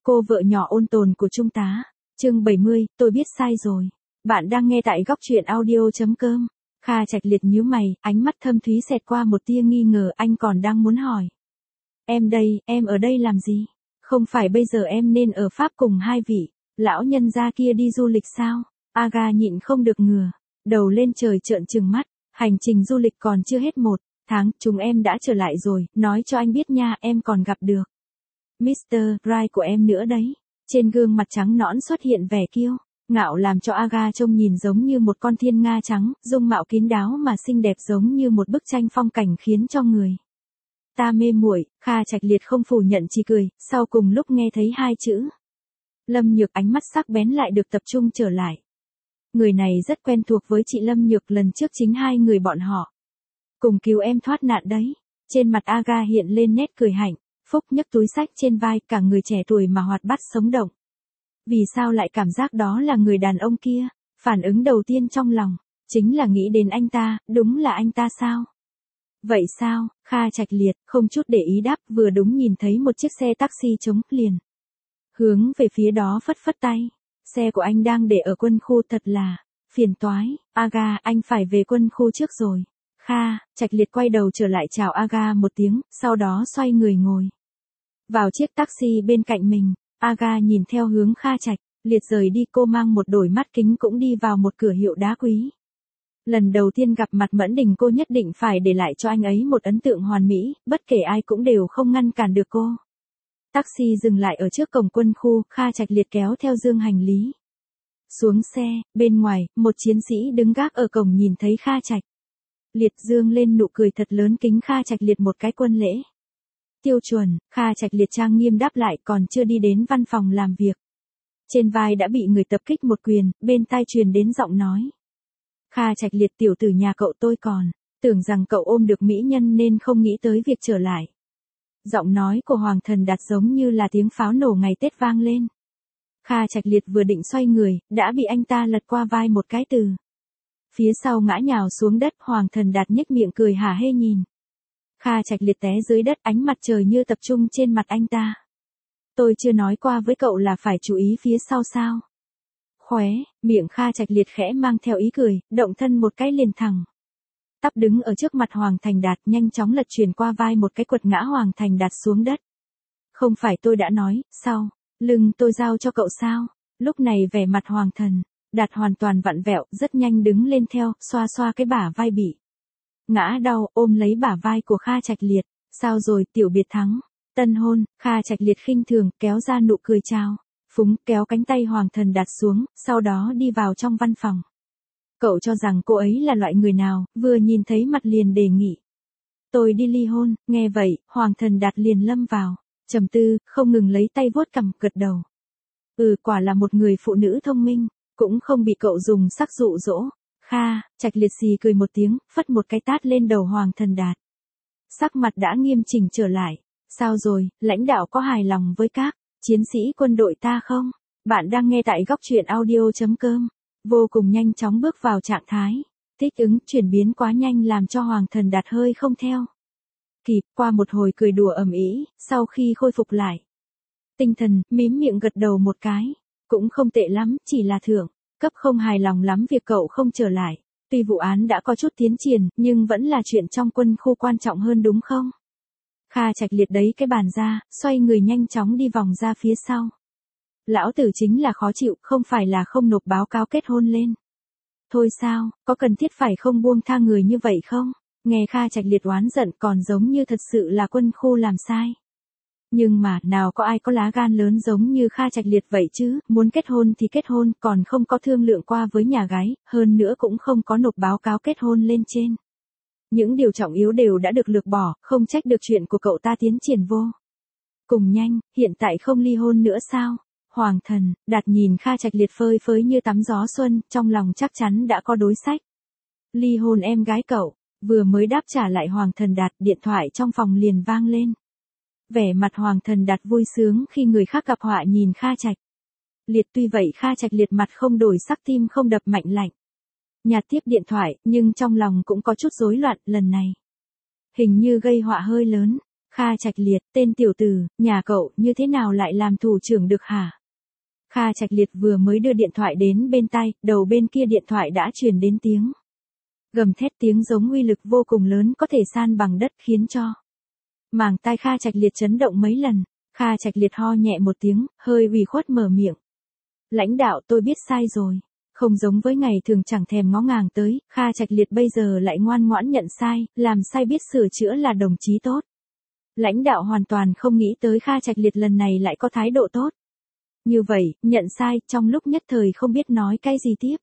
cô vợ nhỏ ôn tồn của Trung tá. Chương 70, tôi biết sai rồi. Bạn đang nghe tại góc truyện audio.com. Kha Trạch Liệt nhíu mày, ánh mắt thâm thúy xẹt qua một tia nghi ngờ, anh còn đang muốn hỏi. Em ở đây làm gì? Không phải bây giờ em nên ở Pháp cùng hai vị lão nhân gia kia đi du lịch sao? Aga nhịn không được ngửa đầu lên trời trợn trừng mắt, hành trình du lịch còn chưa hết 1 tháng, chúng em đã trở lại rồi, nói cho anh biết nha, em còn gặp được Mr. Right của em nữa đấy. Trên gương mặt trắng nõn xuất hiện vẻ kiêu ngạo làm cho Aga trông nhìn giống như một con thiên nga trắng, dung mạo kín đáo mà xinh đẹp giống như một bức tranh phong cảnh khiến cho người ta mê muội. Kha Trạch Liệt không phủ nhận, chỉ cười, sau cùng lúc nghe thấy hai chữ Lâm Nhược, ánh mắt sắc bén lại được tập trung trở lại. Người này rất quen thuộc với chị Lâm Nhược, lần trước chính hai người bọn họ cùng cứu em thoát nạn đấy. Trên mặt Aga hiện lên nét cười hạnh phúc, nhấc túi xách trên vai, cả người trẻ tuổi mà hoạt bát sống động. Vì sao lại cảm giác đó là người đàn ông kia? Phản ứng đầu tiên trong lòng chính là nghĩ đến anh ta, đúng là anh ta sao? Vậy sao? Kha Trạch Liệt không chút để ý đáp, vừa đúng nhìn thấy một chiếc xe taxi trống, liền hướng về phía đó phất phất tay. Xe của anh đang để ở quân khu, thật là phiền toái. Aga, anh phải về quân khu trước rồi. Kha Trạch Liệt quay đầu trở lại chào Aga một tiếng, sau đó xoay người ngồi vào chiếc taxi bên cạnh mình. Aga nhìn theo hướng Kha Trạch Liệt rời đi, cô mang một đôi mắt kính cũng đi vào một cửa hiệu đá quý. Lần đầu tiên gặp mặt Mẫn Đình, cô nhất định phải để lại cho anh ấy một ấn tượng hoàn mỹ, bất kể ai cũng đều không ngăn cản được cô. Taxi dừng lại ở trước cổng quân khu, Kha Trạch Liệt kéo theo dương hành lý xuống xe. Bên ngoài, một chiến sĩ đứng gác ở cổng nhìn thấy Kha Trạch Liệt dương lên nụ cười thật lớn, kính Kha Trạch Liệt một cái quân lễ tiêu chuẩn. Kha Trạch Liệt trang nghiêm đáp lại, còn chưa đi đến văn phòng làm việc, trên vai đã bị người tập kích một quyền, bên tai truyền đến giọng nói. Kha Trạch Liệt, tiểu tử nhà cậu, tôi còn tưởng rằng cậu ôm được mỹ nhân nên không nghĩ tới việc trở lại. Giọng nói của Hoàng Thần Đạt giống như là tiếng pháo nổ ngày Tết vang lên. Kha Trạch Liệt vừa định xoay người, đã bị anh ta lật qua vai một cái, từ phía sau ngã nhào xuống đất. Hoàng Thần Đạt nhếch miệng cười hả hê nhìn Kha Trạch Liệt té dưới đất, ánh mặt trời như tập trung trên mặt anh ta. Tôi chưa nói qua với cậu là phải chú ý phía sau sao? Khóe miệng Kha Trạch Liệt khẽ mang theo ý cười, động thân một cái liền thẳng tắp đứng ở trước mặt Hoàng Thành Đạt, nhanh chóng lật truyền qua vai một cái, quật ngã Hoàng Thành Đạt xuống đất. Không phải tôi đã nói, sau lưng tôi giao cho cậu sao? Lúc này vẻ mặt Hoàng Thần Đạt hoàn toàn vặn vẹo, rất nhanh đứng lên theo, xoa xoa cái bả vai bị ngã đau, ôm lấy bả vai của Kha Trạch Liệt. Sao rồi, tiểu biệt thắng? Tân hôn? Kha Trạch Liệt khinh thường, kéo ra nụ cười chào phúng, kéo cánh tay Hoàng Thần Đạt xuống, sau đó đi vào trong văn phòng. Cậu cho rằng cô ấy là loại người nào, vừa nhìn thấy mặt liền đề nghị tôi đi ly hôn? Nghe vậy, Hoàng Thần Đạt liền lâm vào trầm tư, không ngừng lấy tay vuốt cằm, gật đầu. Quả là một người phụ nữ thông minh, cũng không bị cậu dùng sắc dụ dỗ. Kha Trạch Liệt xì cười một tiếng, phất một cái tát lên đầu Hoàng Thần Đạt. Sắc mặt đã nghiêm chỉnh trở lại. Sao rồi, lãnh đạo có hài lòng với các chiến sĩ quân đội ta không? Bạn đang nghe tại góc truyện audio.com. Vô cùng nhanh chóng bước vào trạng thái thích ứng, chuyển biến quá nhanh làm cho Hoàng Thần Đạt hơi không theo kịp. Qua một hồi cười đùa ầm ĩ, sau khi khôi phục lại tinh thần, mím miệng gật đầu một cái. Cũng không tệ lắm, chỉ là thượng cấp không hài lòng lắm việc cậu không trở lại. Tuy vụ án đã có chút tiến triển, nhưng vẫn là chuyện trong quân khu quan trọng hơn đúng không? Kha Trạch Liệt đấy cái bàn ra, xoay người nhanh chóng đi vòng ra phía sau. Lão tử chính là khó chịu, không phải là không nộp báo cáo kết hôn lên thôi sao? Có cần thiết phải không buông tha người như vậy không? Nghe Kha Trạch Liệt oán giận, còn giống như thật sự là quân khu làm sai. Nhưng mà, nào có ai có lá gan lớn giống như Kha Trạch Liệt vậy chứ, muốn kết hôn thì kết hôn, còn không có thương lượng qua với nhà gái, hơn nữa cũng không có nộp báo cáo kết hôn lên trên. Những điều trọng yếu đều đã được lược bỏ, không trách được chuyện của cậu ta tiến triển vô cùng nhanh. Hiện tại không ly hôn nữa sao? Hoàng Thần Đạt nhìn Kha Trạch Liệt phơi phới như tắm gió xuân, trong lòng chắc chắn đã có đối sách ly hôn em gái cậu. Vừa mới đáp trả lại Hoàng Thần Đạt, điện thoại trong phòng liền vang lên. Vẻ mặt Hoàng Thần Đạt vui sướng khi người khác gặp họa nhìn Kha Trạch Liệt. Tuy vậy Kha Trạch Liệt mặt không đổi sắc, tim không đập mạnh lạnh nhạt tiếp điện thoại, nhưng trong lòng cũng có chút rối loạn. Lần này hình như gây họa hơi lớn. Kha Trạch Liệt, tên tiểu tử, nhà cậu như thế nào lại làm thủ trưởng được hả? Kha Trạch Liệt vừa mới đưa điện thoại đến bên tai, đầu bên kia điện thoại đã truyền đến tiếng gầm thét, tiếng giống uy lực vô cùng lớn, có thể san bằng đất, khiến cho màng tai Kha Trạch Liệt chấn động mấy lần. Kha Trạch Liệt ho nhẹ một tiếng, hơi ủy khuất mở miệng. Lãnh đạo, tôi biết sai rồi. Không giống với ngày thường chẳng thèm ngó ngàng tới, Kha Trạch Liệt bây giờ lại ngoan ngoãn nhận sai, làm sai biết sửa chữa là đồng chí tốt. Lãnh đạo hoàn toàn không nghĩ tới Kha Trạch Liệt lần này lại có thái độ tốt. Như vậy, nhận sai, trong lúc nhất thời không biết nói cái gì tiếp.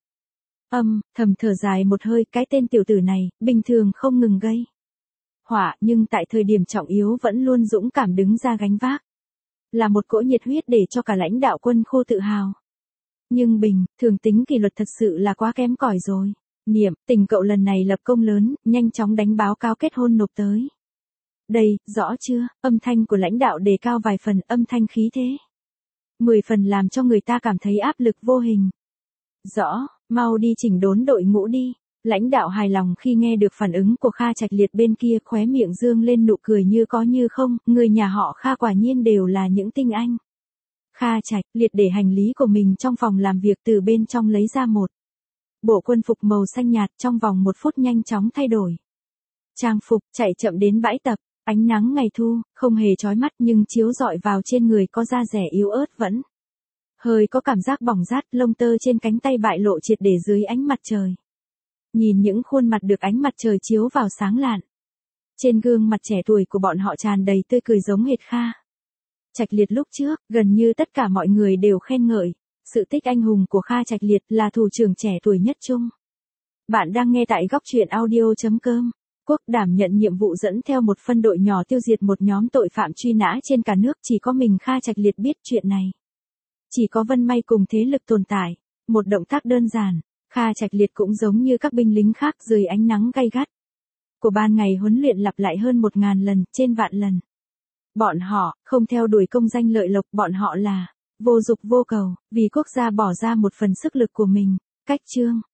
Thầm thở dài một hơi, cái tên tiểu tử này, bình thường không ngừng gây họa, nhưng tại thời điểm trọng yếu vẫn luôn dũng cảm đứng ra gánh vác. Là một cỗ nhiệt huyết để cho cả lãnh đạo quân khu tự hào. Nhưng thường tính kỷ luật thật sự là quá kém cỏi rồi. Niệm, tình cậu lần này lập công lớn, nhanh chóng đánh báo cáo kết hôn nộp tới. Đây, rõ chưa, âm thanh của lãnh đạo đề cao vài phần, âm thanh khí thế. 10 phần làm cho người ta cảm thấy áp lực vô hình. Rõ, mau đi chỉnh đốn đội ngũ đi. Lãnh đạo hài lòng khi nghe được phản ứng của Kha Trạch Liệt, bên kia khóe miệng dương lên nụ cười như có như không, người nhà họ Kha quả nhiên đều là những tinh anh. Kha Trạch Liệt để hành lý của mình trong phòng làm việc, từ bên trong lấy ra một bộ quân phục màu xanh nhạt, trong vòng 1 phút nhanh chóng thay đổi trang phục, chạy chậm đến bãi tập. Ánh nắng ngày thu, không hề chói mắt nhưng chiếu rọi vào trên người có da rẻ yếu ớt vẫn hơi có cảm giác bỏng rát, lông tơ trên cánh tay bại lộ triệt để dưới ánh mặt trời. Nhìn những khuôn mặt được ánh mặt trời chiếu vào sáng lạn. Trên gương mặt trẻ tuổi của bọn họ tràn đầy tươi cười giống hệt Kha Trạch Liệt lúc trước, gần như tất cả mọi người đều khen ngợi sự tích anh hùng của Kha Trạch Liệt, là thủ trưởng trẻ tuổi nhất chung. Bạn đang nghe tại góc truyện audio.com. Quốc đảm nhận nhiệm vụ dẫn theo một phân đội nhỏ tiêu diệt một nhóm tội phạm truy nã trên cả nước, chỉ có mình Kha Trạch Liệt biết chuyện này. Chỉ có Vân May cùng thế lực tồn tại. Một động tác đơn giản, Kha Trạch Liệt cũng giống như các binh lính khác dưới ánh nắng gay gắt của ban ngày huấn luyện lặp lại hơn 1000 lần, trên vạn lần. Bọn họ không theo đuổi công danh lợi lộc, bọn họ là vô dục vô cầu, vì quốc gia bỏ ra một phần sức lực của mình. Cách chương